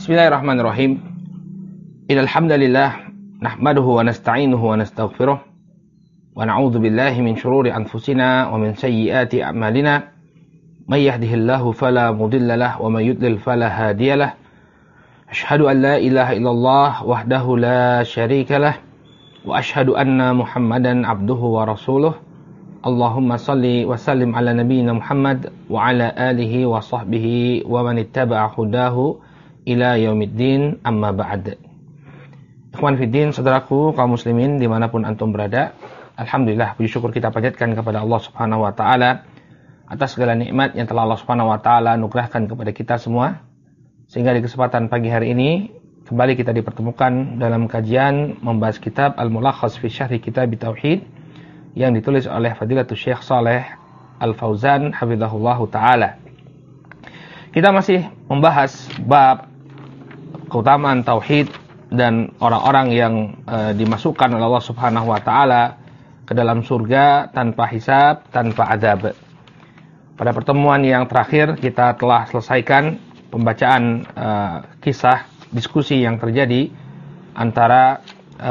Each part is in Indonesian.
Bismillahirrahmanirrahim. Innal hamdalillah nahmaduhu wa nasta'inuhu wa nastaghfiruh wa na'udzu billahi min shururi anfusina wa min sayyiati a'malina. May yahdihillahu fala mudilla lahu wa may yudlil fala hadiyalah. Asyhadu an la ilaha illallah wahdahu la syarika lah wa asyhadu anna Muhammadan abduhu wa rasuluh. Allahumma salli wa sallim ala nabiyyina Muhammad wa ala alihi wa sahbihi wa man ittaba'a hudahu ila yaumiddin, amma ba'd. Ikhwan fiddin, saudaraku kaum muslimin dimanapun antum berada, alhamdulillah, puji syukur kita panjatkan kepada Allah Subhanahu wa taala atas segala nikmat yang telah Allah Subhanahu wa taala anugerahkan kepada kita semua, sehingga di kesempatan pagi hari ini kembali kita dipertemukan dalam kajian membahas kitab Al-Mulakhas fi Syarhi Kitab Tauhid yang ditulis oleh Fadilatul Syekh Shalih Al-Fauzan hafizahullahu taala. Kita masih membahas bab keutamaan tauhid dan orang-orang yang dimasukkan oleh Allah Subhanahu wa taala ke dalam surga tanpa hisab, tanpa azab. Pada pertemuan yang terakhir kita telah selesaikan pembacaan kisah diskusi yang terjadi antara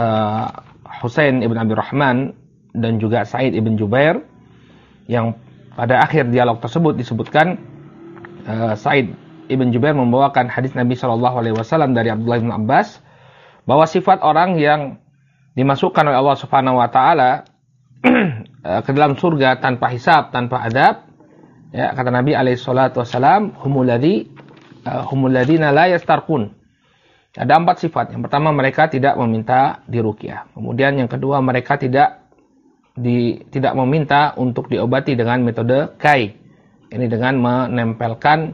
Husain ibn Abdurrahman dan juga Sa'id ibn Jubair, yang pada akhir dialog tersebut disebutkan Sa'id ibn Jubair membawakan hadis Nabi SAW dari Abdullah bin Abbas bahwa sifat orang yang dimasukkan oleh Allah Subhanahu wa taala ke dalam surga tanpa hisab, tanpa adab, ya, kata Nabi SAW, humul ladzina la yastarqun. Ada 4 sifat. Yang pertama, mereka tidak meminta diruqyah. Kemudian yang kedua, mereka tidak meminta untuk diobati dengan metode kai. Ini dengan menempelkan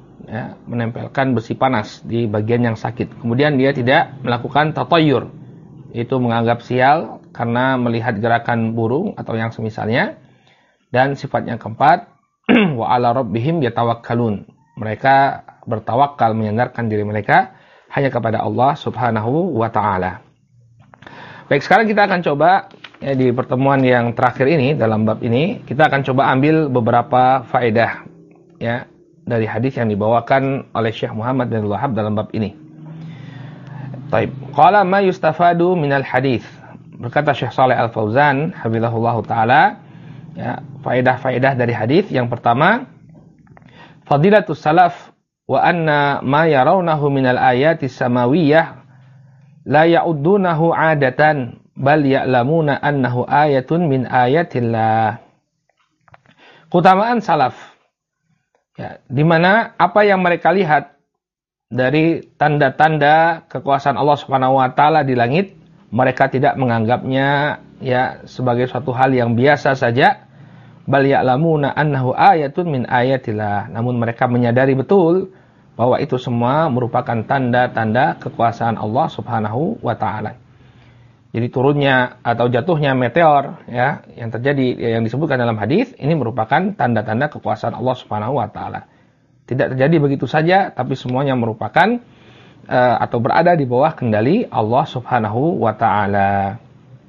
besi panas di bagian yang sakit. Kemudian dia tidak melakukan tatayyur, itu menganggap sial karena melihat gerakan burung atau yang semisalnya. Dan sifat yang keempat, wa ala rabbihim yatawakkalun. Mereka bertawakal, menyandarkan diri mereka hanya kepada Allah Subhanahu wa taala. Baik, sekarang kita akan coba, ya, di pertemuan yang terakhir ini, dalam bab ini, kita akan coba ambil beberapa faedah, ya, dari hadis yang dibawakan oleh Syekh Muhammad bin Wahab dalam bab ini. Taib. Qala ma yustafadu minal hadis. Berkata Syekh Shalih Al-Fauzan hafizahullahu taala, ya, faedah-faedah dari hadis. Yang pertama, fadilatus salaf wa anna ma yarawnahu minal ayatis samawiyyah la ya'uddunahu 'adatan bal ya'lamuna annahu ayatun min ayatillah. Keutamaan salaf, ya, di mana apa yang mereka lihat dari tanda-tanda kekuasaan Allah Subhanahu wa taala di langit, mereka tidak menganggapnya, ya, sebagai suatu hal yang biasa saja. Bal ya'lamuna annahu ayatun min ayatillah. Namun mereka menyadari betul bahwa itu semua merupakan tanda-tanda kekuasaan Allah Subhanahu wa taala. Jadi turunnya atau jatuhnya meteor, ya, yang terjadi, yang disebutkan dalam hadis ini merupakan tanda-tanda kekuasaan Allah Subhanahu wa taala. Tidak terjadi begitu saja, tapi semuanya merupakan atau berada di bawah kendali Allah Subhanahu wa taala.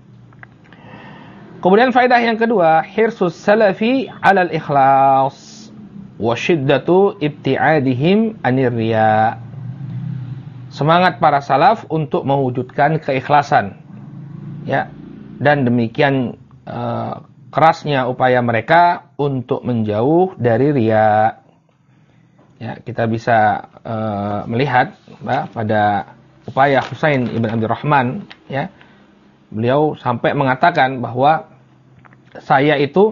Kemudian faedah yang kedua, hirsus salafi 'alal ikhlas wa syiddatu ibti'adihim anir riya. Semangat para salaf untuk mewujudkan keikhlasan, ya, dan demikian kerasnya upaya mereka untuk menjauh dari riya. Ya, kita bisa melihat, ya, pada upaya Husain ibn Abdurrahman, ya, beliau sampai mengatakan bahwa saya itu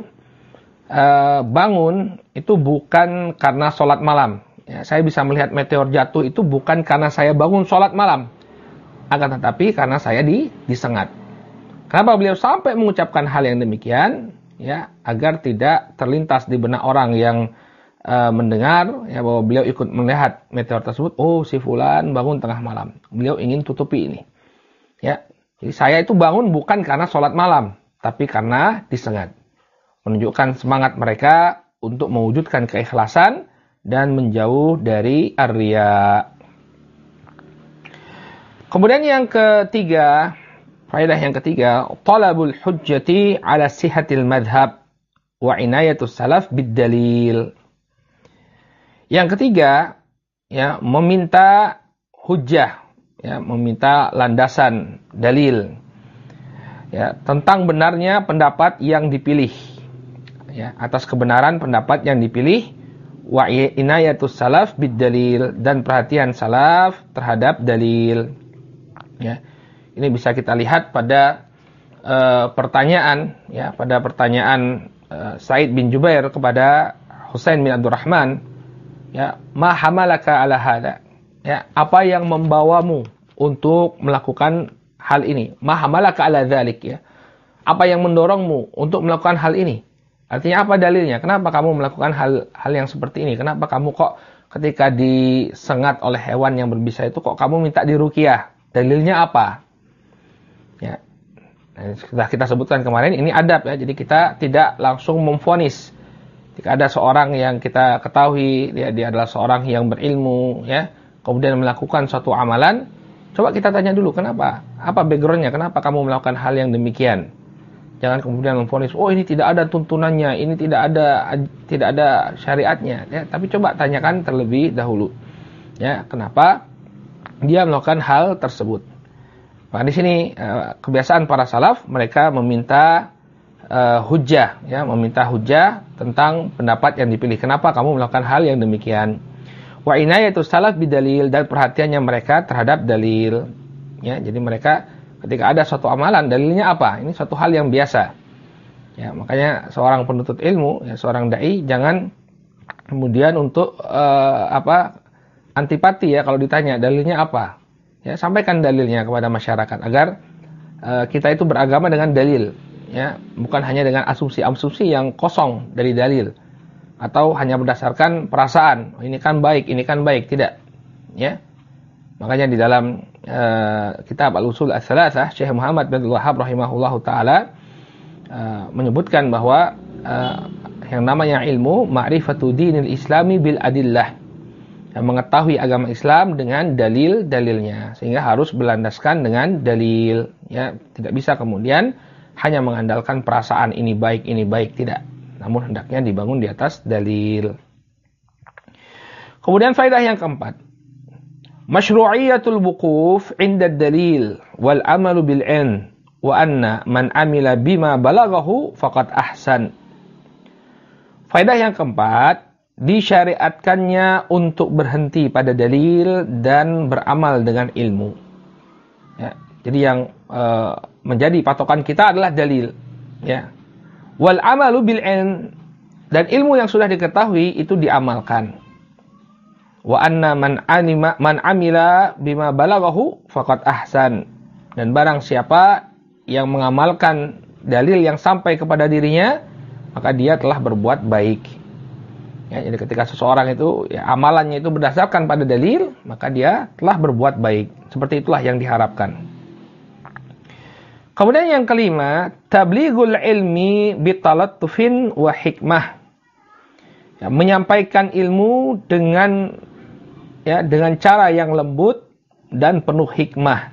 bangun itu bukan karena sholat malam. Ya, saya bisa melihat meteor jatuh itu bukan karena saya bangun sholat malam, akan tetapi karena saya disengat. Kenapa beliau sampai mengucapkan hal yang demikian? Ya, agar tidak terlintas di benak orang yang mendengar, ya, bahwa beliau ikut melihat meteor tersebut. Oh, si fulan bangun tengah malam. Beliau ingin tutupi ini. Ya, jadi saya itu bangun bukan karena sholat malam, tapi karena disengat. Menunjukkan semangat mereka untuk mewujudkan keikhlasan dan menjauh dari ar-riya. Kemudian yang ketiga, faedah yang ketiga, talabul hujjati ala sihatil madhab wa inayatus salaf bid dalil. Yang ketiga, ya, meminta hujjah, ya, meminta landasan dalil, ya, tentang benarnya pendapat yang dipilih, ya, atas kebenaran pendapat yang dipilih, wa inayatus salaf bid dalil, dan perhatian salaf terhadap dalil, ya. Ini bisa kita lihat pada pertanyaan, ya, pada pertanyaan Sa'id bin Jubair kepada Husain bin Abdurrahman, ya, ma hamalaka ala hada, ya, apa yang membawamu untuk melakukan hal ini? Ma hamalaka ala dzalik, ya, apa yang mendorongmu untuk melakukan hal ini? Artinya apa dalilnya? Kenapa kamu melakukan hal yang seperti ini? Kenapa kamu kok ketika disengat oleh hewan yang berbisa itu kok kamu minta diruqyah? Dalilnya apa? Ya. Sudah kita sebutkan kemarin, ini adab, ya. Jadi kita tidak langsung memvonis. Jika ada seorang yang kita ketahui dia adalah seorang yang berilmu, ya, kemudian melakukan suatu amalan, coba kita tanya dulu kenapa? Apa backgroundnya? Kenapa kamu melakukan hal yang demikian? Jangan kemudian memvonis, oh ini tidak ada tuntunannya, ini tidak ada syariatnya, ya. Tapi coba tanyakan terlebih dahulu, ya, kenapa dia melakukan hal tersebut. Nah, di sini kebiasaan para salaf, mereka meminta hujjah, ya, meminta hujjah tentang pendapat yang dipilih. Kenapa kamu melakukan hal yang demikian? Wa inayatus salaf bidalil, dan perhatiannya mereka terhadap dalil, ya. Jadi mereka ketika ada suatu amalan, dalilnya apa? Ini suatu hal yang biasa, ya. Makanya seorang penuntut ilmu, ya, seorang dai, jangan kemudian untuk antipati, ya, kalau ditanya dalilnya apa. Ya, sampaikan dalilnya kepada masyarakat agar kita itu beragama dengan dalil, ya, bukan hanya dengan asumsi-asumsi yang kosong dari dalil atau hanya berdasarkan perasaan. Oh, ini kan baik, tidak, ya. Makanya di dalam kitab Al-Usul Ats-Tsalatsah, Syekh Muhammad bin Abdul Wahhab rahimahullahu taala menyebutkan bahwa yang namanya ilmu ma'rifatu dinil islami bil adillah, mengetahui agama Islam dengan dalil-dalilnya, sehingga harus berlandaskan dengan dalil, ya. Tidak bisa kemudian hanya mengandalkan perasaan ini baik, tidak, namun hendaknya dibangun di atas dalil. Kemudian faedah yang keempat, masyru'iyatul wuquf 'inda dalil wal amalu bil ilm wa anna man amila bima balaghahu faqad ahsan. Faedah yang keempat, disyariatkannya untuk berhenti pada dalil dan beramal dengan ilmu, ya. Jadi yang menjadi patokan kita adalah dalil, ya. Wal amalu bil ilm, dan ilmu yang sudah diketahui itu diamalkan. Wa anna man amila bima balaghahu faqad ahsan, dan barang siapa yang mengamalkan dalil yang sampai kepada dirinya, maka dia telah berbuat baik. Ya, jadi ketika seseorang itu, ya, amalannya itu berdasarkan pada dalil, maka dia telah berbuat baik. Seperti itulah yang diharapkan. Kemudian yang kelima, tablighul ilmi bitalattufin wa hikmah. Ya, menyampaikan ilmu dengan cara yang lembut dan penuh hikmah.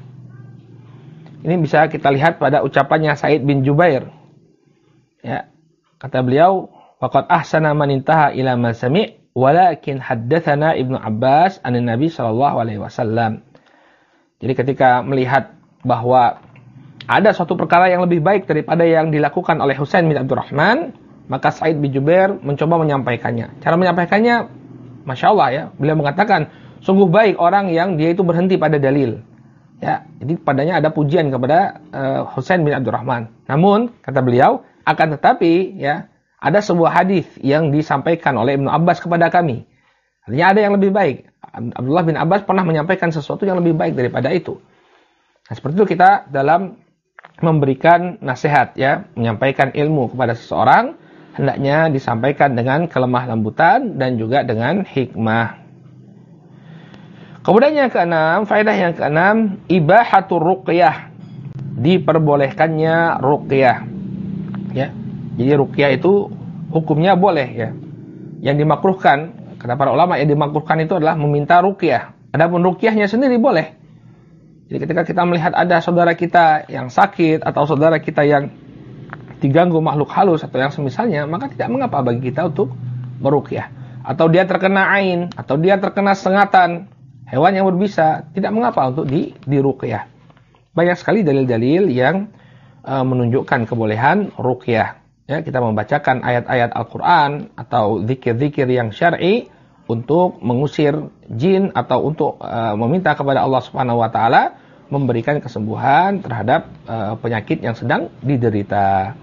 Ini bisa kita lihat pada ucapannya Sa'id bin Jubair. Ya, kata beliau, faqad ahsana man intaha ila ma sami' walakin haddatsana Ibnu Abbas anin Nabi sallallahu alaihi wasallam. Jadi ketika melihat bahwa ada suatu perkara yang lebih baik daripada yang dilakukan oleh Husain bin Abdurrahman, maka Sa'id bin Jubair mencoba menyampaikannya. Cara menyampaikannya, Masya Allah, ya, beliau mengatakan, sungguh baik orang yang dia itu berhenti pada dalil. Ya, jadi padanya ada pujian kepada Husain bin Abdurrahman. Namun, kata beliau, akan tetapi, ya, ada sebuah hadis yang disampaikan oleh Ibnu Abbas kepada kami. Artinya ada yang lebih baik. Abdullah bin Abbas pernah menyampaikan sesuatu yang lebih baik daripada itu. Nah, seperti itu kita dalam memberikan nasihat, ya, menyampaikan ilmu kepada seseorang, hendaknya disampaikan dengan kelemah lembutan dan juga dengan hikmah. Kemudian yang keenam, faedah yang keenam, ibahatur ruqyah, diperbolehkannya ruqyah, ya. Jadi ruqyah itu hukumnya boleh, ya. Yang dimakruhkan, kata para ulama, yang dimakruhkan itu adalah meminta ruqyah. Adapun ruqyahnya sendiri boleh. Jadi ketika kita melihat ada saudara kita yang sakit atau saudara kita yang diganggu makhluk halus atau yang semisalnya, maka tidak mengapa bagi kita untuk meruqyah. Atau dia terkena ain, atau dia terkena sengatan hewan yang berbisa, tidak mengapa untuk diruqyah. Banyak sekali dalil-dalil yang menunjukkan kebolehan ruqyah. Ya, kita membacakan ayat-ayat Al-Quran atau zikir-zikir yang syar'i untuk mengusir jin atau untuk meminta kepada Allah Subhanahu wa taala memberikan kesembuhan terhadap penyakit yang sedang diderita.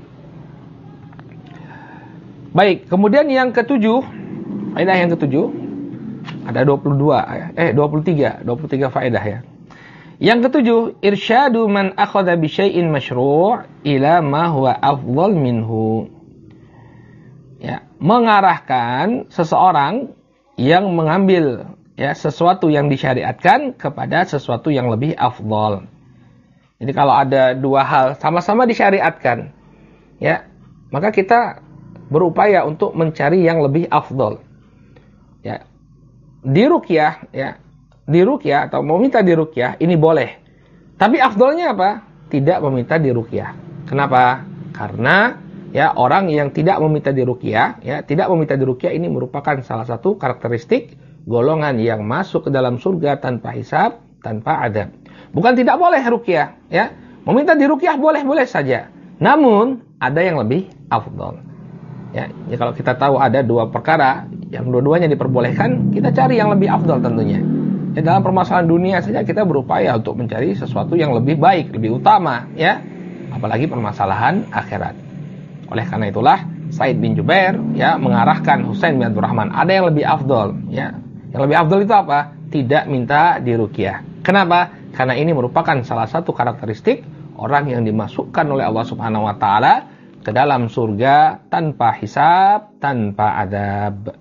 Baik, kemudian yang ketujuh, faedah yang ketujuh ada 23 faedah ya. Yang ketujuh, irsyadu man akhadha bi syai'in masyru' ila ma huwa afdhal minhu. Ya, mengarahkan seseorang yang mengambil ya sesuatu yang disyariatkan kepada sesuatu yang lebih afdhal. Jadi kalau ada dua hal sama-sama disyariatkan, ya, maka kita berupaya untuk mencari yang lebih afdhal. Ya. Diruqyah ya. Diruqyah atau meminta diruqyah ini boleh. Tapi afdolnya apa? Tidak meminta diruqyah. Kenapa? Karena ya orang yang tidak meminta diruqyah, ya, tidak meminta diruqyah ini merupakan salah satu karakteristik golongan yang masuk ke dalam surga tanpa hisab, tanpa adab. Bukan tidak boleh ruqyah, ya. Meminta diruqyah boleh-boleh saja. Namun ada yang lebih afdol. Ya, kalau kita tahu ada dua perkara yang dua-duanya diperbolehkan, kita cari yang lebih afdol tentunya. Ya, dalam permasalahan dunia saja kita berupaya untuk mencari sesuatu yang lebih baik, lebih utama, ya. Apalagi permasalahan akhirat. Oleh karena itulah Said bin Jubair ya mengarahkan Husain bin Abdurrahman, ada yang lebih afdol, ya. Yang lebih afdol itu apa? Tidak minta diruqyah. Kenapa? Karena ini merupakan salah satu karakteristik orang yang dimasukkan oleh Allah Subhanahu wa taala ke dalam surga tanpa hisab, tanpa adab.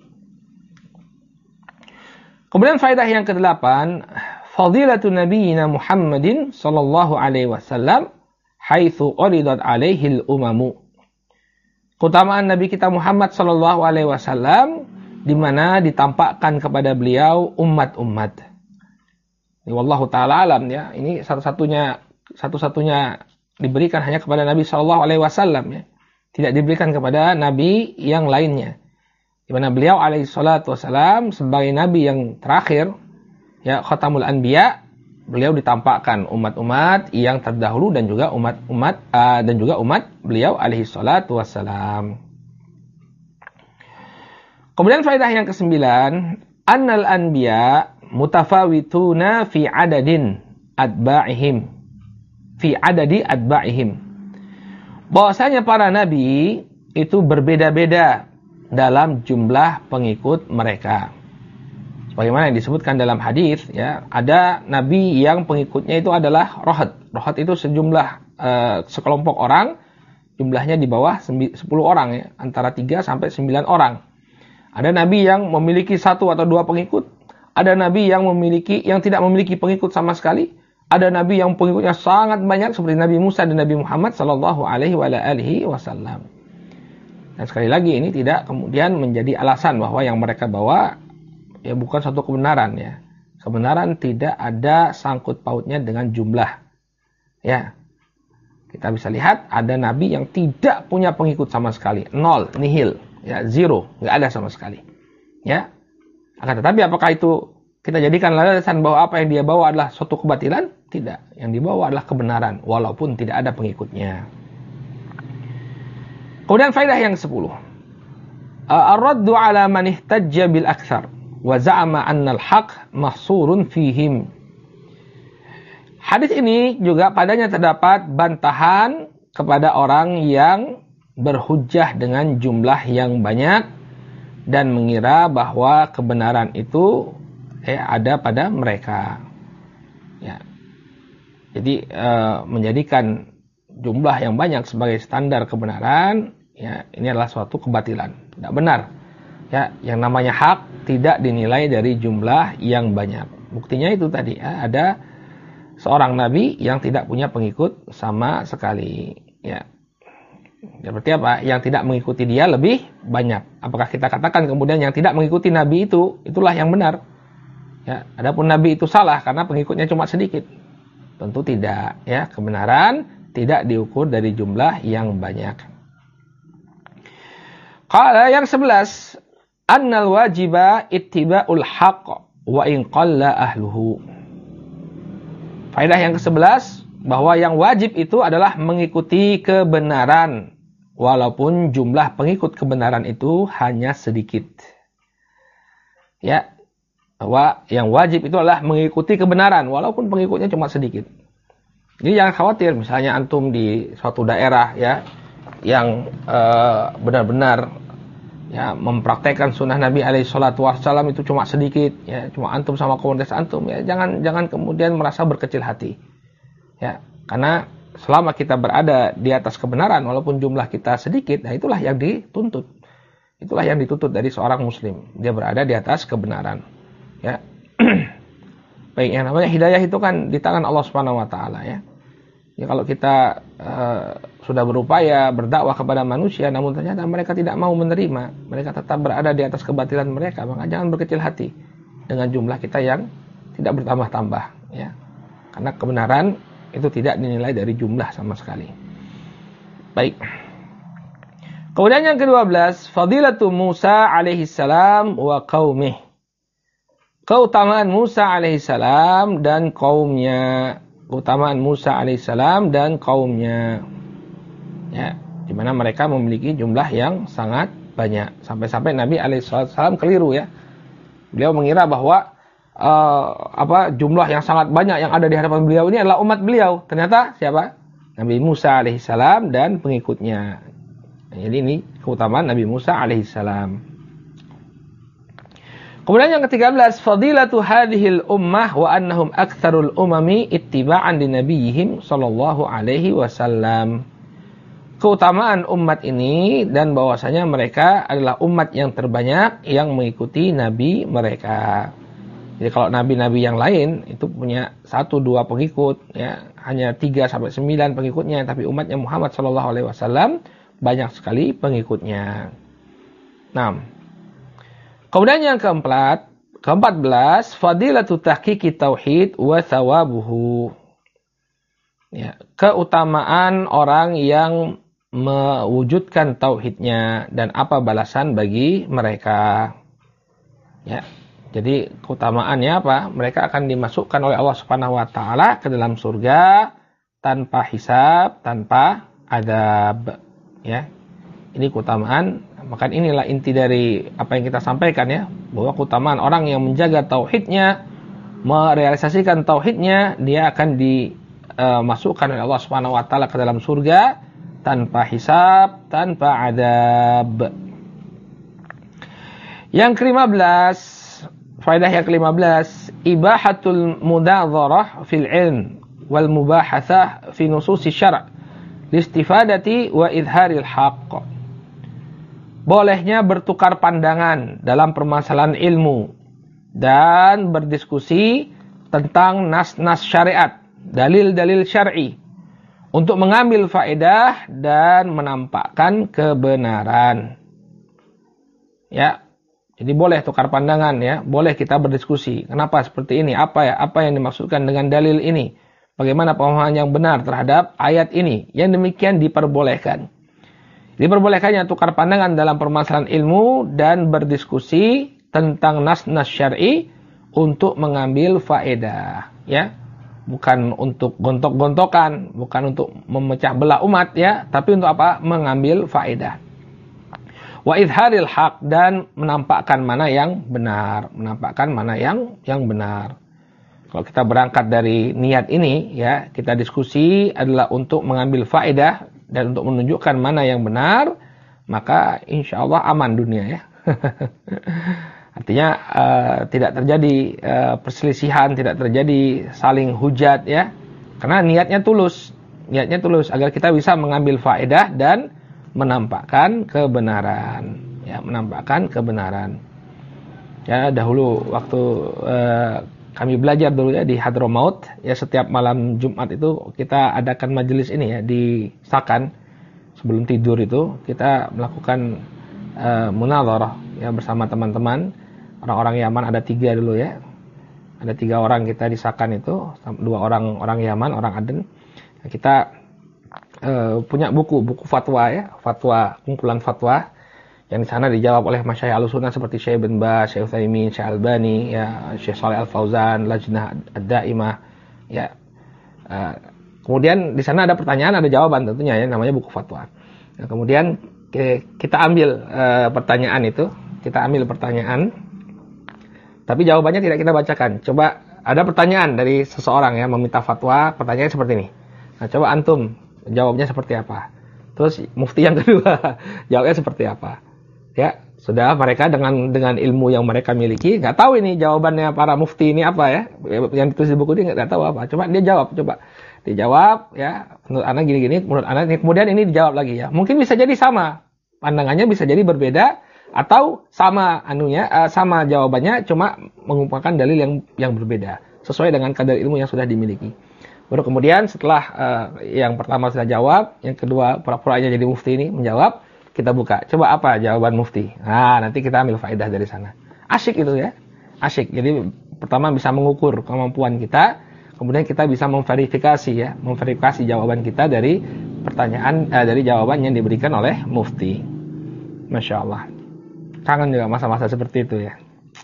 Kemudian faedah yang ke-8, fadilatun nabiyina Muhammadin sallallahu alaihi wasallam haitsu uridat alaihi al-umamu. Keutamaan Nabi kita Muhammad sallallahu alaihi wasallam di mana ditampakkan kepada beliau umat-umat. Ini wallahu taala alam ya. Ini satu-satunya diberikan hanya kepada Nabi sallallahu alaihi wasallam ya. Tidak diberikan kepada nabi yang lainnya. Di mana beliau alaihi salatu wasalam sebagai nabi yang terakhir ya khatamul anbiya, beliau ditampakkan umat-umat yang terdahulu dan juga umat beliau alaihi salatu wasalam. Kemudian faedah yang ke-9, annal anbiya mutafawituna fi adadi adba'ihim. Bahwasanya para nabi itu berbeda-beda dalam jumlah pengikut mereka. Sebagaimana yang disebutkan dalam hadis, ya, ada nabi yang pengikutnya itu adalah rohat. Rohat itu sejumlah sekelompok orang, jumlahnya di bawah 10 orang, ya, antara 3 sampai 9 orang. Ada nabi yang memiliki 1 atau 2 pengikut, ada nabi yang tidak memiliki pengikut sama sekali, ada nabi yang pengikutnya sangat banyak seperti Nabi Musa dan Nabi Muhammad sallallahu alaihi wasallam. Dan sekali lagi ini tidak kemudian menjadi alasan bahwa yang mereka bawa ya bukan suatu kebenaran ya. Kebenaran tidak ada sangkut pautnya dengan jumlah. Ya. Kita bisa lihat ada nabi yang tidak punya pengikut sama sekali, 0, nihil, ya, 0, enggak ada sama sekali. Ya. Akan tetapi apakah itu kita jadikan alasan bahwa apa yang dia bawa adalah suatu kebatilan? Tidak. Yang dibawa adalah kebenaran walaupun tidak ada pengikutnya. Kemudian faedah yang 10. Ar-raddu ala man ihtajja bil aktsar wa za'ama anna al-haq mahsurun fihim. Hadis ini juga padanya terdapat bantahan kepada orang yang berhujjah dengan jumlah yang banyak dan mengira bahwa kebenaran itu ada pada mereka. Ya. Jadi menjadikan jumlah yang banyak sebagai standar kebenaran, ya, ini adalah suatu kebatilan, tidak benar. Ya, yang namanya hak tidak dinilai dari jumlah yang banyak. Buktinya itu tadi, ya, ada seorang nabi yang tidak punya pengikut sama sekali. Ya. Seperti apa? Yang tidak mengikuti dia lebih banyak. Apakah kita katakan kemudian yang tidak mengikuti nabi itulah yang benar? Ya, adapun nabi itu salah karena pengikutnya cuma sedikit. Tentu tidak, ya. Kebenaran tidak diukur dari jumlah yang banyak. Qala yang 11, annal wajiba ittiba'ul haqq wa in qalla ahluhu. Faedah yang ke-11, bahwa yang wajib itu adalah mengikuti kebenaran walaupun jumlah pengikut kebenaran itu hanya sedikit. Ya, bahwa yang wajib itu adalah mengikuti kebenaran walaupun pengikutnya cuma sedikit. Jadi jangan khawatir misalnya antum di suatu daerah ya yang benar-benar ya mempraktekkan sunnah Nabi alaihi salatu wassalam itu cuma sedikit ya, cuma antum sama komunitas antum ya, jangan kemudian merasa berkecil hati. Ya, karena selama kita berada di atas kebenaran walaupun jumlah kita sedikit, nah itulah yang dituntut. Itulah yang dituntut dari seorang muslim. Dia berada di atas kebenaran. Ya. Baik, yang namanya hidayah itu kan di tangan Allah Subhanahu wa taala ya. Ya kalau kita sudah berupaya berdakwah kepada manusia namun ternyata mereka tidak mau menerima, mereka tetap berada di atas kebatilan mereka, maka jangan berkecil hati dengan jumlah kita yang tidak bertambah-tambah ya. Karena kebenaran itu tidak dinilai dari jumlah sama sekali. Baik. Kemudian yang ke-12, fadilatu Musa alaihi salam wa qaumih. Keutamaan Musa alaihi salam dan kaumnya. Keutamaan Musa alaihissalam dan kaumnya. Ya, di mana mereka memiliki jumlah yang sangat banyak. Sampai-sampai Nabi alaihissalam keliru ya. Beliau mengira bahwa jumlah yang sangat banyak yang ada di hadapan beliau ini adalah umat beliau. Ternyata siapa? Nabi Musa alaihissalam dan pengikutnya. Jadi ini keutamaan Nabi Musa alaihissalam. Kemudian yang ke-13, fadilatu hadhil ummah wa annahum aktsarul umami ittiba'an li nabiyihim sallallahu alaihi wasallam. Keutamaan umat ini dan bahwasanya mereka adalah umat yang terbanyak yang mengikuti nabi mereka. Jadi kalau nabi-nabi yang lain itu punya 1-2 pengikut ya, hanya 3 sampai 9 pengikutnya, tapi umatnya Muhammad sallallahu alaihi wasallam banyak sekali pengikutnya. Nah, kemudian yang ke-14, fadilatu tahqiqi tauhid wa thawabuhu. Ya, keutamaan orang yang mewujudkan tauhidnya dan apa balasan bagi mereka. Ya. Jadi keutamaannya apa? Mereka akan dimasukkan oleh Allah Subhanahu wa taala ke dalam surga tanpa hisab, tanpa adab. Ya. Ini keutamaan. Maka inilah inti dari apa yang kita sampaikan ya, bahwa keutamaan orang yang menjaga tauhidnya, merealisasikan tauhidnya, dia akan dimasukkan oleh Allah Subhanahu wa taala ke dalam surga tanpa hisab, tanpa adab. Yang ke-15, faedah yang ke-15, ibahatul mudadharah fil ilm wal mubahatsah fi nususi syara' listifadati wa idharil haqq. Bolehnya bertukar pandangan dalam permasalahan ilmu dan berdiskusi tentang nas-nas syariat, dalil-dalil syar'i untuk mengambil faedah dan menampakkan kebenaran. Ya. Jadi boleh tukar pandangan ya, boleh kita berdiskusi. Kenapa seperti ini? Apa yang dimaksudkan dengan dalil ini? Bagaimana pemahaman yang benar terhadap ayat ini? Yang demikian diperbolehkan. Diperbolehkannya tukar pandangan dalam permasalahan ilmu dan berdiskusi tentang nas-nas syar'i untuk mengambil faedah, ya. Bukan untuk gontok-gontokan, bukan untuk memecah belah umat ya, tapi untuk apa? Mengambil faedah. Wa idharil haq, dan menampakkan mana yang benar, menampakkan mana yang benar. Kalau kita berangkat dari niat ini ya, kita diskusi adalah untuk mengambil faedah dan untuk menunjukkan mana yang benar, maka insya Allah aman dunia ya. Artinya tidak terjadi perselisihan, tidak terjadi saling hujat ya. Karena niatnya tulus agar kita bisa mengambil faedah dan menampakkan kebenaran. Ya, menampakkan kebenaran. Ya, dahulu waktu kami belajar dulu ya di Hadramaut, ya setiap malam Jumat itu kita adakan majelis ini ya di Sakan. Sebelum tidur itu kita melakukan munadharah ya bersama teman-teman orang-orang Yaman, ada 3 dulu ya. Ada 3 orang kita di Sakan itu, 2 orang Yaman, orang Aden. Kita punya buku fatwa ya, kumpulan fatwa Yang di sana dijawab oleh masyayikh Ahlussunnah seperti Syekh bin Baz, Syekh Utsaimin, Syekh Albani, ya, Syekh Shalih Al-Fauzan, Lajnah Ad-Daimah, ya. Kemudian di sana ada pertanyaan, ada jawaban tentunya ya, namanya buku fatwa. Nah, kemudian kita ambil pertanyaan itu, tapi jawabannya tidak kita bacakan. Coba ada pertanyaan dari seseorang ya meminta fatwa, pertanyaannya seperti ini. Nah, coba antum jawabnya seperti apa? Terus mufti yang kedua jawabnya seperti apa? Ya, sudah mereka dengan ilmu yang mereka miliki, nggak tahu ini jawabannya para mufti ini apa ya? Yang ditulis di buku ini nggak tahu apa. Coba dia jawab, dijawab ya. Menurut anak gini-gini, menurut anak kemudian ini dijawab lagi ya. Mungkin bisa jadi sama pandangannya, bisa jadi berbeda. Atau sama sama jawabannya, cuma mengumpulkan dalil yang berbeda sesuai dengan kadar ilmu yang sudah dimiliki. Baru kemudian setelah yang pertama sudah jawab, yang kedua pura-puranya jadi mufti ini menjawab, kita buka. Coba apa jawaban mufti? Nah, nanti kita ambil faedah dari sana. Asyik itu ya. Asyik. Jadi pertama bisa mengukur kemampuan kita, kemudian kita bisa memverifikasi jawaban kita dari pertanyaan dari jawaban yang diberikan oleh mufti. Masya Allah. Kangen juga masa-masa seperti itu ya.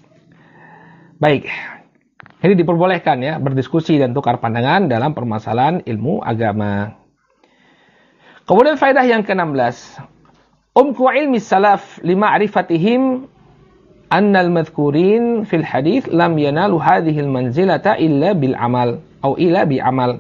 Baik. Ini diperbolehkan ya berdiskusi dan tukar pandangan dalam permasalahan ilmu agama. Kemudian faedah yang ke-16. Umku ilmi salaf lima'rifatihim annal madhkurin fil hadith lam yanalu hadhil manzilata illa bil amal atau illa bi amal.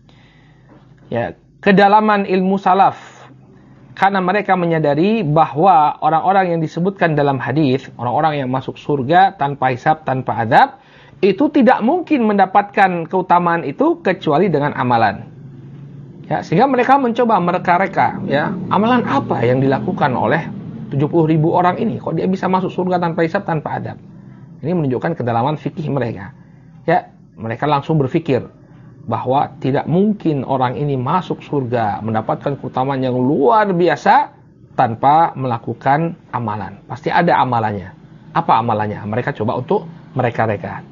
Ya, kedalaman ilmu salaf karena mereka menyadari bahwa orang-orang yang disebutkan dalam hadis, orang-orang yang masuk surga tanpa hisab, tanpa adab, itu tidak mungkin mendapatkan keutamaan itu kecuali dengan amalan. Ya, sehingga mereka mencoba mereka-reka, ya, amalan apa yang dilakukan oleh 70.000 orang ini? Kok dia bisa masuk surga tanpa hisab, tanpa adab? Ini menunjukkan kedalaman fikih mereka. Ya, mereka langsung berpikir bahwa tidak mungkin orang ini masuk surga mendapatkan keutamaan yang luar biasa tanpa melakukan amalan. Pasti ada amalannya. Apa amalannya? Mereka coba untuk mereka-reka.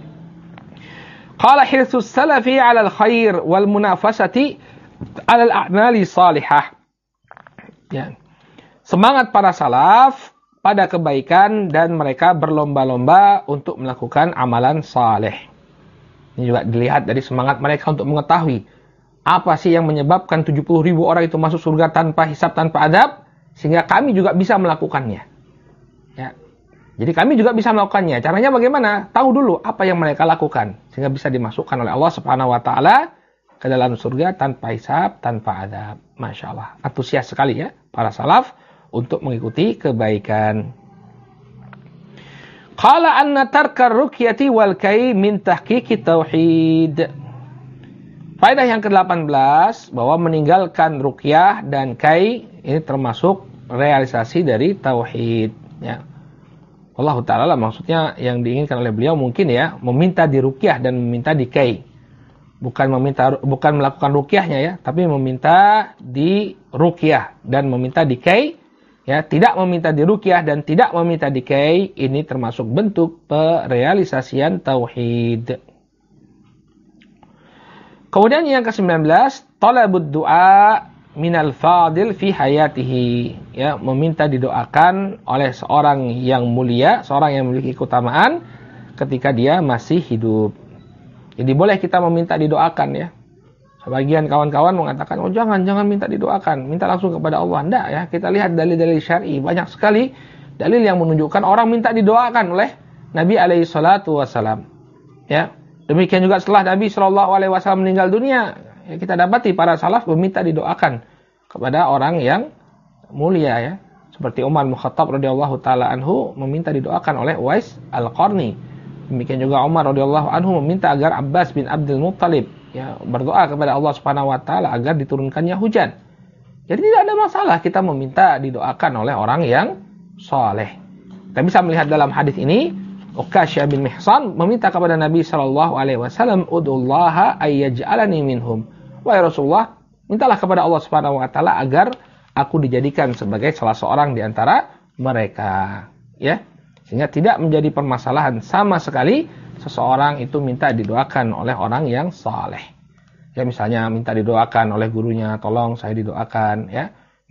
Qala hirsus salafi 'alal khair wal munafasati 'alal a'mali salihah. Ya. Semangat para salaf pada kebaikan dan mereka berlomba-lomba untuk melakukan amalan saleh. Ini juga dilihat dari semangat mereka untuk mengetahui apa sih yang menyebabkan 70.000 orang itu masuk surga tanpa hisab, tanpa adab, sehingga kami juga bisa melakukannya. Ya. Jadi kami juga bisa melakukannya. Caranya bagaimana? Tahu dulu apa yang mereka lakukan, sehingga bisa dimasukkan oleh Allah Subhanahu wa taala ke dalam surga tanpa hisab, tanpa adab. Masya Allah. Antusias sekali ya para salaf untuk mengikuti kebaikan. Qala anna tarkar ruqyati wal kai min tahqiqi tauhid. Faedah yang ke-18 bahwa meninggalkan ruqyah dan kai ini termasuk realisasi dari tauhid ya. Allah taala maksudnya yang diinginkan oleh beliau mungkin ya meminta diruqyah dan meminta di kai. Bukan melakukan ruqyahnya ya, tapi meminta di ruqyah dan meminta di kai. Ya, tidak meminta diruqyah dan tidak meminta dikai, ini termasuk bentuk perealisasian tauhid. Kemudian yang ke-19, talabud du'a minal fadil fi hayatihi. Ya, meminta didoakan oleh seorang yang mulia, seorang yang memiliki keutamaan ketika dia masih hidup. Jadi boleh kita meminta didoakan ya. Sebagian kawan-kawan mengatakan, oh jangan minta didoakan, minta langsung kepada Allah. Tidak ya, kita lihat dalil-dalil syar'i. Banyak sekali dalil yang menunjukkan orang minta didoakan oleh Nabi SAW. Ya, demikian juga setelah Nabi SAW meninggal dunia, ya, kita dapati para salaf meminta didoakan kepada orang yang mulia ya. Seperti Umar bin Khattab radhiyallahu taala anhu meminta didoakan oleh Uwais Al-Qarni. Demikian juga Umar radhiyallahu anhu meminta agar Abbas bin Abdul Muttalib ya berdoa kepada Allah Subhanahu wa taala agar diturunkannya hujan. Jadi tidak ada masalah kita meminta didoakan oleh orang yang saleh. Kita bisa melihat dalam hadis ini Uqasyah bin Mihsan meminta kepada Nabi sallallahu alaihi wasallam, "Ud'ullaha ayyaj'alani minhum." Wahai Rasulullah, mintalah kepada Allah Subhanahu wa taala agar aku dijadikan sebagai salah seorang di antara mereka. Ya. Sehingga tidak menjadi permasalahan sama sekali seseorang itu minta didoakan oleh orang yang saleh. Ya misalnya minta didoakan oleh gurunya, tolong saya didoakan ya.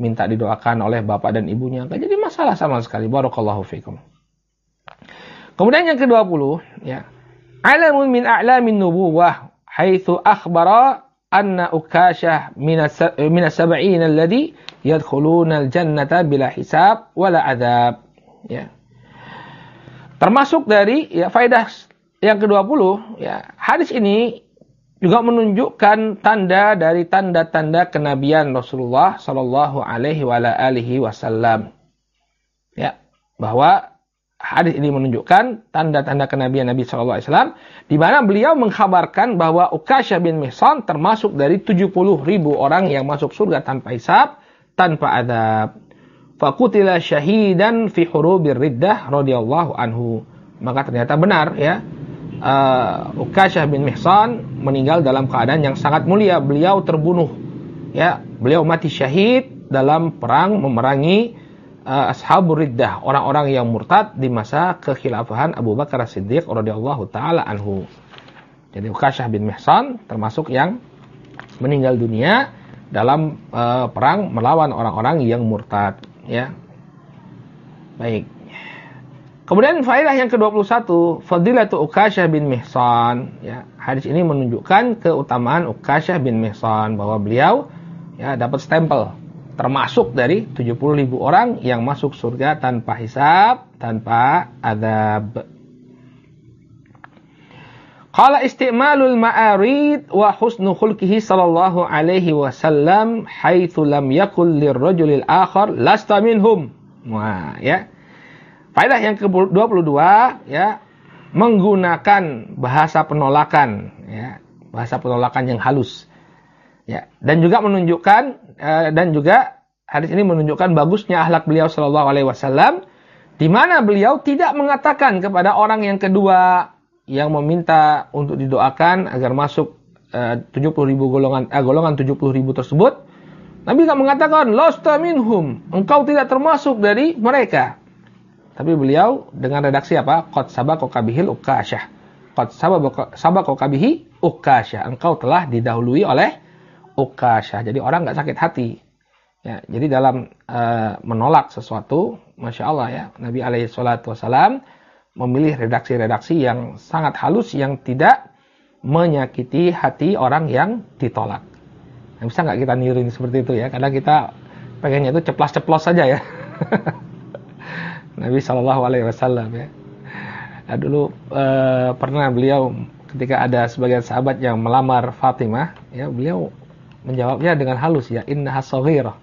minta didoakan oleh bapak dan ibunya, enggak jadi masalah sama sekali. Barakallahu fikum. Kemudian yang ke-20, ya. Alamun min a'lamin nubuwah haitsu akhbara anna Ukasyah min as-sab'in alladhi yadkhuluna al-jannata bila hisab wala adzab. Ya. Termasuk dari ya faedah yang ke-20, ya. Hadis ini juga menunjukkan tanda dari tanda-tanda kenabian Rasulullah sallallahu alaihi wasallam. Ya, bahwa hadis ini menunjukkan tanda-tanda kenabian Nabi sallallahu alaihi wasallam di mana beliau mengkhabarkan bahwa Ukasyah bin Mihsan termasuk dari 70.000 orang yang masuk surga tanpa hisab, tanpa azab. Faqutila syahidan fi hurubir riddah radhiyallahu anhu. Maka ternyata benar ya. Ukasyah bin Mihsan meninggal dalam keadaan yang sangat mulia. Beliau terbunuh, ya, beliau mati syahid dalam perang memerangi ashabur riddah, orang-orang yang murtad di masa kekhilafahan Abu Bakar As-Siddiq radhiyallahu taala anhu. Jadi Ukasyah bin Mihsan termasuk yang meninggal dunia dalam perang melawan orang-orang yang murtad, ya. Baik. Kemudian faedah yang ke-21, fadilatu Ukasyah bin Mihsan, ya. Hadis ini menunjukkan keutamaan Ukasyah bin Mihsan bahwa beliau ya dapat stempel termasuk dari 70.000 orang yang masuk surga tanpa hisab, tanpa azab. Qala istimalul ma'arid wa husnu khulqihi sallallahu alaihi wasallam haitsu lam yakul lirrajulil akhar lasta minhum. Wah, ya. Faedah yang ke-22, ya, menggunakan bahasa penolakan, ya, bahasa penolakan yang halus, ya, dan juga menunjukkan dan juga hadis ini menunjukkan bagusnya akhlak beliau sallallahu alaihi wasallam, di mana beliau tidak mengatakan kepada orang yang kedua yang meminta untuk didoakan agar masuk 70.000 golongan 70.000 tersebut, Nabi tidak mengatakan lasta minhum, engkau tidak termasuk dari mereka. Tapi beliau dengan redaksi apa? Qad sabaqaka bihil Ukasyah. Qad sabaqaka bihi Ukasyah. Engkau telah didahului oleh Ukasyah. Jadi orang enggak sakit hati. Ya, jadi dalam menolak sesuatu, Masya Allah ya, Nabi alaihi salatu wasalam memilih redaksi-redaksi yang sangat halus yang tidak menyakiti hati orang yang ditolak. Nah, bisa nggak kita niruin seperti itu ya? Karena kita pengennya itu ceplas-ceplos saja ya. Nabi Shallallahu Alaihi Wasallam ya. Nah, dulu pernah beliau ketika ada sebagian sahabat yang melamar Fatimah, ya beliau menjawabnya dengan halus ya, innaha shaghirah.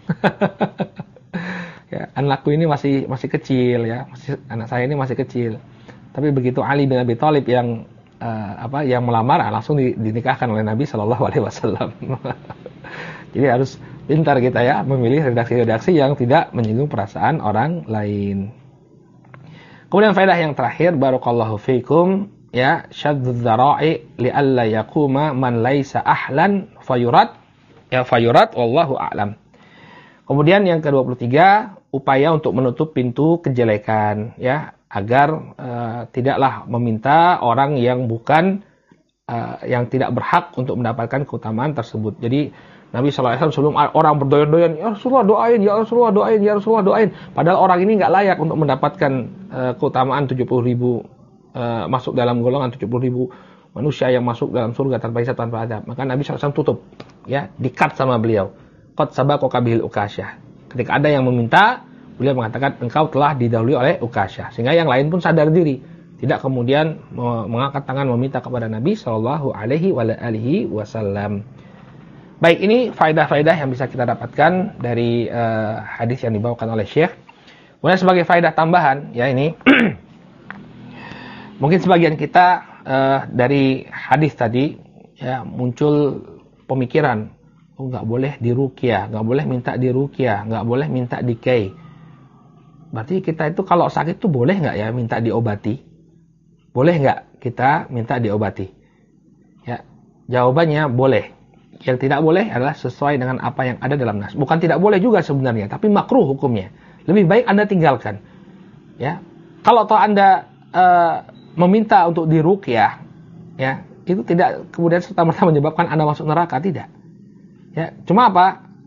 Ya, anakku ini masih kecil ya, anak saya ini masih kecil. Tapi begitu Ali bin Abi Thalib yang yang melamar, langsung dinikahkan oleh Nabi Shallallahu Alaihi Wasallam. Jadi harus pintar kita ya memilih redaksi-redaksi yang tidak menyinggung perasaan orang lain. Kemudian faedah yang terakhir, barakallahu fikum, ya, syaddzuz dzara'i li'alla yaquma man laisa ahlan fayurad wallahu a'lam. Kemudian yang ke-23, upaya untuk menutup pintu kejelekan, ya, agar tidaklah meminta orang yang bukan yang tidak berhak untuk mendapatkan keutamaan tersebut. Jadi Nabi SAW sebelum orang berdoyan-doyan, ya Rasulullah doain, ya Rasulullah doain, ya Rasulullah doain. Padahal orang ini nggak layak untuk mendapatkan keutamaan 70.000 masuk dalam golongan 70.000 manusia yang masuk dalam surga tanpa hisab, tanpa adab. Maka Nabi SAW tutup, ya, di-cut sama beliau. Qad sabaqaka bihil Ukasyah. Ketika ada yang meminta, beliau mengatakan engkau telah didahului oleh Ukasyah. Sehingga yang lain pun sadar diri, tidak kemudian mengangkat tangan meminta kepada Nabi Shallallahu Alaihi Wasallam. Baik, ini faedah-faedah yang bisa kita dapatkan dari hadis yang dibawakan oleh Syekh. Kemudian sebagai faedah tambahan, ya ini mungkin sebagian kita dari hadis tadi ya muncul pemikiran, oh nggak boleh diruqyah, nggak boleh minta diruqyah, nggak boleh minta dikei. Berarti kita itu kalau sakit tuh boleh nggak ya minta diobati? Boleh nggak kita minta diobati? Ya, jawabannya boleh. Yang tidak boleh adalah sesuai dengan apa yang ada dalam nas. Bukan tidak boleh juga sebenarnya, tapi makruh hukumnya. Lebih baik Anda tinggalkan. Ya, kalau toh Anda meminta untuk diruqyah, ya, itu tidak kemudian serta-merta menyebabkan Anda masuk neraka, tidak. Ya, cuma apa?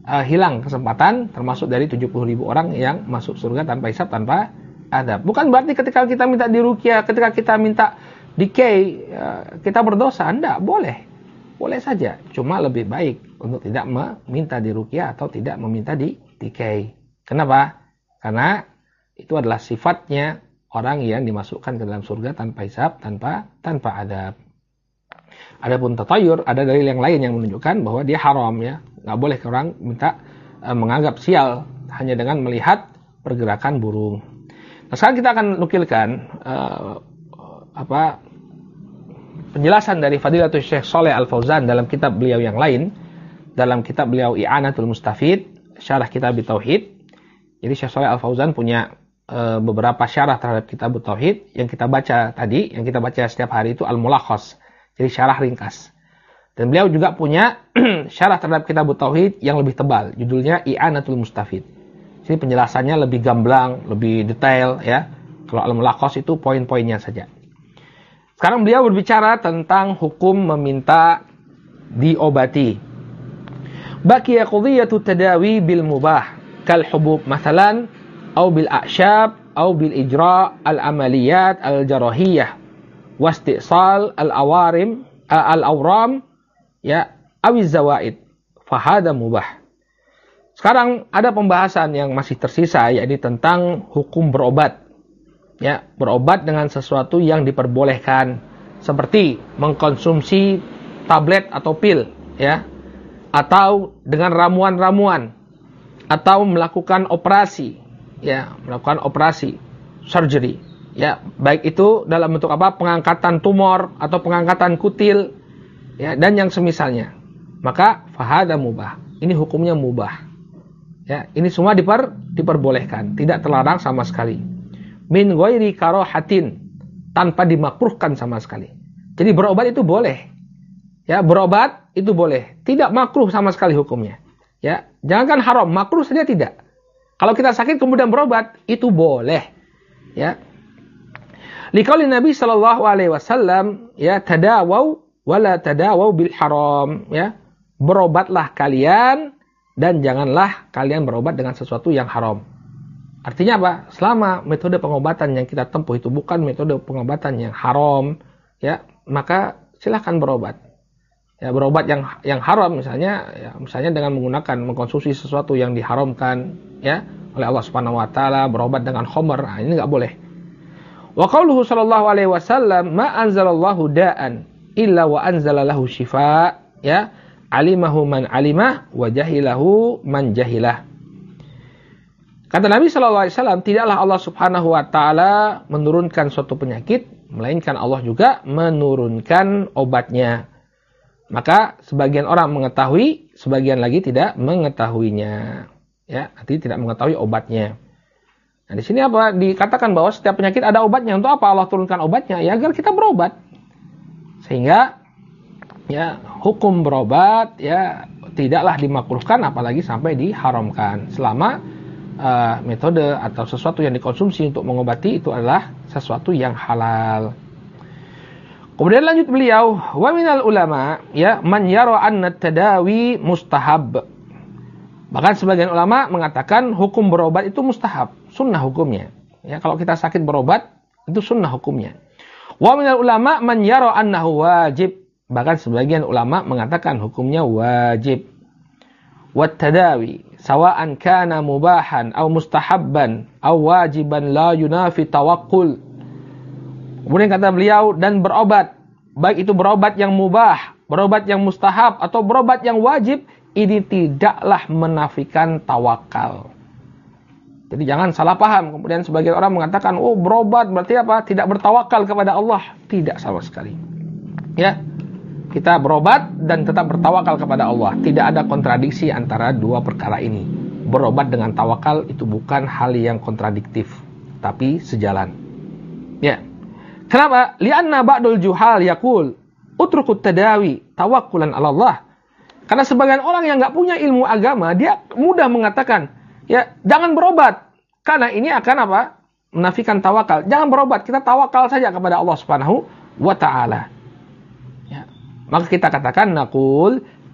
hilang kesempatan, termasuk dari 70.000 orang yang masuk surga tanpa hisab, tanpa adab. Bukan berarti ketika kita minta diruqyah, ketika kita minta dikei, kita berdosa. Enggak, boleh. Boleh saja. Cuma lebih baik untuk tidak meminta diruqyah atau tidak meminta dikei. Kenapa? Karena itu adalah sifatnya orang yang dimasukkan ke dalam surga tanpa hisab, tanpa adab. Adapun tatayur, ada dalil yang lain yang menunjukkan bahwa dia haram, ya. Nggak boleh orang minta menganggap sial hanya dengan melihat pergerakan burung. Nah, sekarang kita akan nukilkan penjelasan dari Fadilatul Syekh Shalih Al-Fauzan dalam kitab beliau yang lain, dalam kitab beliau I'anatul Mustafid, syarah kitab Tauhid. Jadi Syekh Shalih Al-Fauzan punya beberapa syarah terhadap kitab Tauhid yang kita baca tadi, yang kita baca setiap hari itu Al-Mulakhas. Jadi syarah ringkas. Dan beliau juga punya syarah terhadap kitab Tauhid yang lebih tebal, judulnya I'anatul Mustafid. Ini penjelasannya lebih gamblang, lebih detail, ya. Kalau Al-Mulakhas itu poin-poinnya saja. Sekarang beliau berbicara tentang hukum meminta diobati. Baqiya qadhiyatu tadawi bil mubah kal hubub mathalan au bil a'syab au bil ijra' al amaliyat al jarahiyah wastisal al-awram, ya, awiz zawaid, fahada mubah. Sekarang ada pembahasan yang masih tersisa, yakni tentang hukum berobat. Ya, berobat dengan sesuatu yang diperbolehkan, seperti mengkonsumsi tablet atau pil, ya, atau dengan ramuan-ramuan, atau melakukan operasi, ya, melakukan operasi, surgery. Ya, baik itu dalam bentuk apa? Pengangkatan tumor atau pengangkatan kutil, ya, dan yang semisalnya. Maka fahada mubah. Ini hukumnya mubah. Ya, ini semua diperbolehkan, tidak terlarang sama sekali. Min ghairi karahatin, tanpa dimakruhkan sama sekali. Jadi berobat itu boleh. Ya, berobat itu boleh, tidak makruh sama sekali hukumnya. Ya, jangankan haram, makruh saja tidak. Kalau kita sakit kemudian berobat, itu boleh. Ya. Liqauli Nabi sallallahu alaihi wasallam, ya, tadawau wala tadawau bil haram, ya. Berobatlah kalian dan janganlah kalian berobat dengan sesuatu yang haram. Artinya apa? Selama metode pengobatan yang kita tempuh itu bukan metode pengobatan yang haram, ya, maka silakan berobat. Ya, berobat yang haram misalnya, ya, misalnya dengan mengkonsumsi sesuatu yang diharamkan, ya, oleh Allah Subhanahu wa taala, berobat dengan khamr, nah, ini enggak boleh. Wa qauluhu sallallahu alaihi wasallam, ma anzalallahu da'an illa wa anzala lahu shifa, ya, alimahu man alimah wa jahilahu man jahilah. Kata Nabi sallallahu alaihi wasallam, tidaklah Allah Subhanahu wa taala menurunkan suatu penyakit, melainkan Allah juga menurunkan obatnya. Maka sebagian orang mengetahui, sebagian lagi tidak mengetahuinya. Ya, artinya tidak mengetahui obatnya. Nah, di sini apa? Dikatakan bahwa setiap penyakit ada obatnya. Untuk apa Allah turunkan obatnya? Ya, agar kita berobat. Sehingga, ya, hukum berobat, ya, tidaklah dimakruhkan, apalagi sampai diharamkan. Selama metode atau sesuatu yang dikonsumsi untuk mengobati itu adalah sesuatu yang halal. Kemudian lanjut beliau, wa minal ulama, ya, man yara anna tadawi mustahab. Bahkan sebagian ulama mengatakan hukum berobat itu mustahab, sunnah hukumnya. Ya, kalau kita sakit berobat itu sunnah hukumnya. Wa minal ulama man yara annahu wajib. Bahkan sebagian ulama mengatakan hukumnya wajib. Wat tadawi sawa'an kana mubahan aw mustahabban aw wajiban la yunafi tawakkul. Kemudian kata beliau, dan berobat, baik itu berobat yang mubah, berobat yang mustahab, atau berobat yang wajib, ini tidaklah menafikan tawakal. Jadi jangan salah paham. Kemudian sebagian orang mengatakan, oh, berobat berarti apa? Tidak bertawakal kepada Allah. Tidak sama sekali. Ya, kita berobat dan tetap bertawakal kepada Allah. Tidak ada kontradiksi antara dua perkara ini. Berobat dengan tawakal itu bukan hal yang kontradiktif, tapi sejalan. Ya. Kenapa? Li'anna ba'dul juhal yaqul utrukut tadawi tawakkulan 'ala Allah. Karena sebagian orang yang enggak punya ilmu agama, dia mudah mengatakan, ya, jangan berobat. Karena ini akan apa? Menafikan tawakal. Jangan berobat, kita tawakal saja kepada Allah Subhanahu wa taala. Ya. Maka kita katakan naqul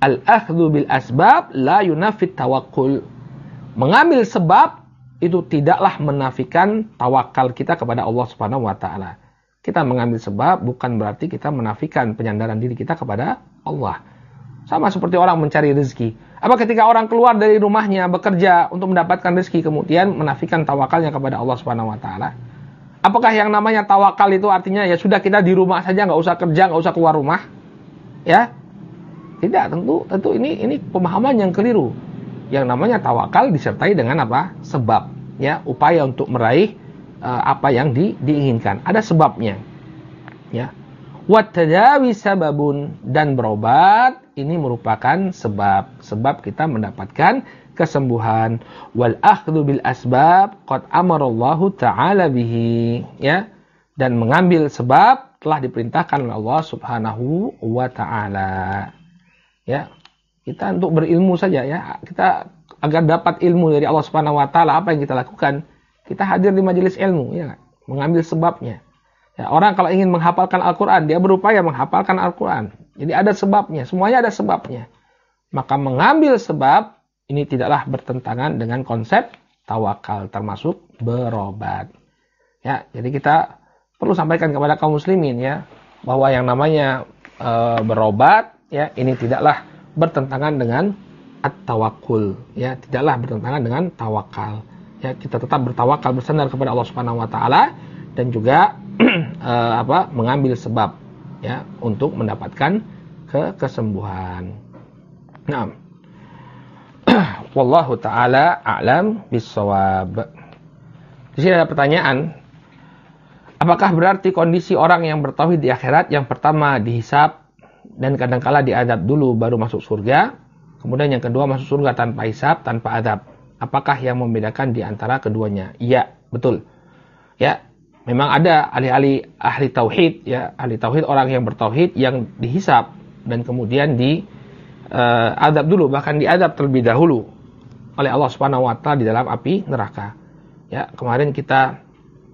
Al-akhdhu bil asbab la yunafit tawakkul. Mengambil sebab itu tidaklah menafikan tawakal kita kepada Allah Subhanahu wa taala. Kita mengambil sebab bukan berarti kita menafikan penyandaran diri kita kepada Allah. Sama seperti orang mencari rezeki. Apa ketika orang keluar dari rumahnya bekerja untuk mendapatkan rezeki kemudian menafikan tawakalnya kepada Allah Subhanahu wa taala? Apakah yang namanya tawakal itu artinya ya sudah kita di rumah saja, nggak usah kerja, nggak usah keluar rumah? Ya? Tidak, tentu ini pemahaman yang keliru. Yang namanya tawakal disertai dengan apa? Sebab, ya, upaya untuk meraih apa yang diinginkan. Ada sebabnya. Ya. Wat tadawi sababun, dan berobat ini merupakan sebab kita mendapatkan kesembuhan. Wal akhdhu bil asbab qad amarallahu ta'ala bihi, ya. Dan mengambil sebab telah diperintahkan oleh Allah Subhanahu wa taala. Ya. Kita untuk berilmu saja, ya. Kita agar dapat ilmu dari Allah Subhanahu wa taala, apa yang kita lakukan? Kita hadir di majelis ilmu, ya, mengambil sebabnya. Ya, orang kalau ingin menghafalkan Al-Qur'an, dia berupaya menghafalkan Al-Qur'an. Jadi ada sebabnya, semuanya ada sebabnya. Maka mengambil sebab ini tidaklah bertentangan dengan konsep tawakal, termasuk berobat. Ya, jadi kita perlu sampaikan kepada kaum muslimin, ya, bahwa yang namanya berobat, ya, ini tidaklah bertentangan dengan at-tawakkul, ya, tidaklah bertentangan dengan tawakal. Ya, kita tetap bertawakal, bersandar kepada Allah Subhanahu wa taala, dan juga mengambil sebab, ya, untuk mendapatkan kesembuhan. Nah, wallahu taala a'lam bissawab. Di sini ada pertanyaan, apakah berarti kondisi orang yang bertauhid di akhirat yang pertama dihisab dan kadangkala diadab dulu baru masuk surga, kemudian yang kedua masuk surga tanpa hisab, tanpa adab? Apakah yang membedakan di antara keduanya? Iya, betul. Ya, memang ada ahli tauhid, ya, ahli tauhid, orang yang bertauhid yang dihisab dan kemudian diadab dulu, bahkan diadab terlebih dahulu oleh Allah Subhanahu wa taala di dalam api neraka. Ya, kemarin kita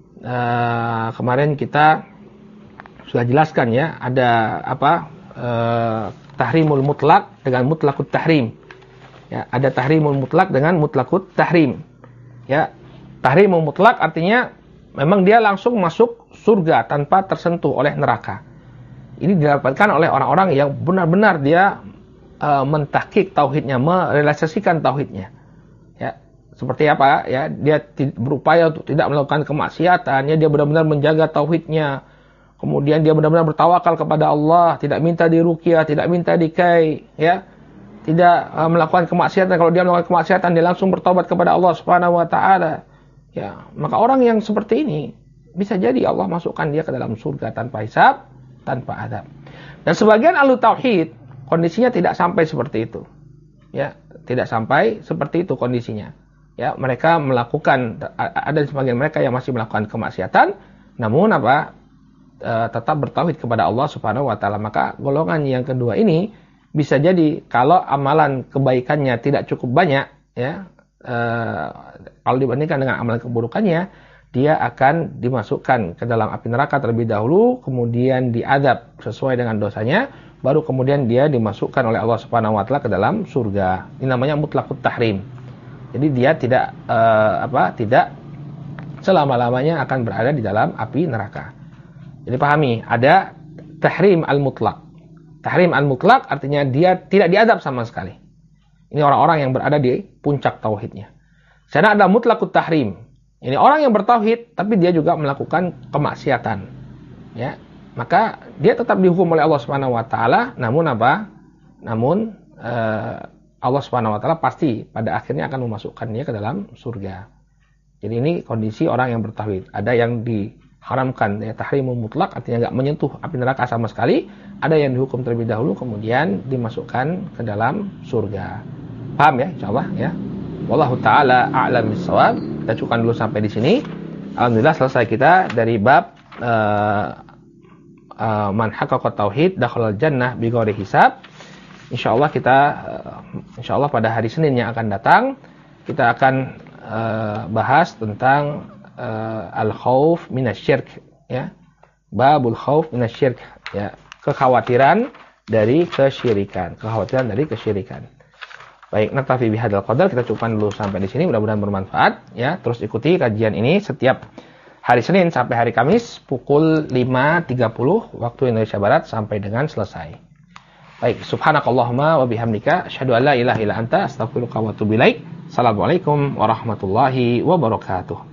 sudah jelaskan, ya, ada tahrimul mutlak dengan mutlakut tahrim. Ya, ada tahrimul mutlak dengan mutlakut tahrim. Ya, tahrimul mutlak artinya memang dia langsung masuk surga tanpa tersentuh oleh neraka. Ini didapatkan oleh orang-orang yang benar-benar dia mentahqiq tauhidnya, merealisasikan tauhidnya. Ya, seperti apa? Ya, dia berupaya untuk tidak melakukan kemaksiatan, ya, dia benar-benar menjaga tauhidnya. Kemudian dia benar-benar bertawakal kepada Allah, tidak minta diruqyah, tidak minta dikai, ya. Tidak melakukan kemaksiatan. Kalau dia melakukan kemaksiatan, dia langsung bertobat kepada Allah Subhanahu wa taala. Ya, maka orang yang seperti ini bisa jadi Allah masukkan dia ke dalam surga tanpa hisab, tanpa adab. Dan sebagian ahlu tauhid kondisinya tidak sampai seperti itu. Ya, tidak sampai seperti itu kondisinya. Ya, mereka melakukan, ada sebagian mereka yang masih melakukan kemaksiatan, namun tetap bertauhid kepada Allah Subhanahu wa taala. Maka golongan yang kedua ini bisa jadi kalau amalan kebaikannya tidak cukup banyak, ya, kalau dibandingkan dengan amalan keburukannya, dia akan dimasukkan ke dalam api neraka terlebih dahulu, kemudian diadab sesuai dengan dosanya, baru kemudian dia dimasukkan oleh Allah Subhanahu wa taala ke dalam surga. Ini namanya mutlaqut tahrim. Jadi dia tidak selama-lamanya akan berada di dalam api neraka. Jadi pahami, ada tahrim al-mutlaq. Tahrim al-mutlaq artinya dia tidak diadab sama sekali. Ini orang-orang yang berada di puncak tauhidnya. Karena ada mutlaqut tahrim. Ini orang yang bertauhid tapi dia juga melakukan kemaksiatan. Ya, maka dia tetap dihukum oleh Allah Subhanahu wa taala, namun Allah Subhanahu wa taala pasti pada akhirnya akan memasukkan dia ke dalam surga. Jadi ini kondisi orang yang bertauhid. Ada yang diharamkan, ya, tahrimul mutlak artinya enggak menyentuh api neraka sama sekali, ada yang dihukum terlebih dahulu kemudian dimasukkan ke dalam surga. Paham ya, insyaallah, ya. Wallahu taala a'lam bissawab. Kita cukupkan dulu sampai di sini. Alhamdulillah selesai kita dari bab man haqqaqa tauhid dakhalal jannah bighairi hisab. Insyaallah pada hari Senin yang akan datang kita akan bahas tentang al-khauf minasyirk, ya. Babul khauf minasyirk, ya, kekhawatiran dari kesyirikan, kekhawatiran dari kesyirikan. Baik, naktafi bihadzal qadar, kita cukupkan dulu sampai di sini, mudah-mudahan bermanfaat ya. Terus ikuti kajian ini setiap hari Senin sampai hari Kamis pukul 5.30 waktu Indonesia Barat sampai dengan selesai. Baik, subhanakallahumma wa bihamdika asyhadu an la ilaha illa anta astaghfiruka wa atubu ilaik. Assalamualaikum warahmatullahi wabarakatuh.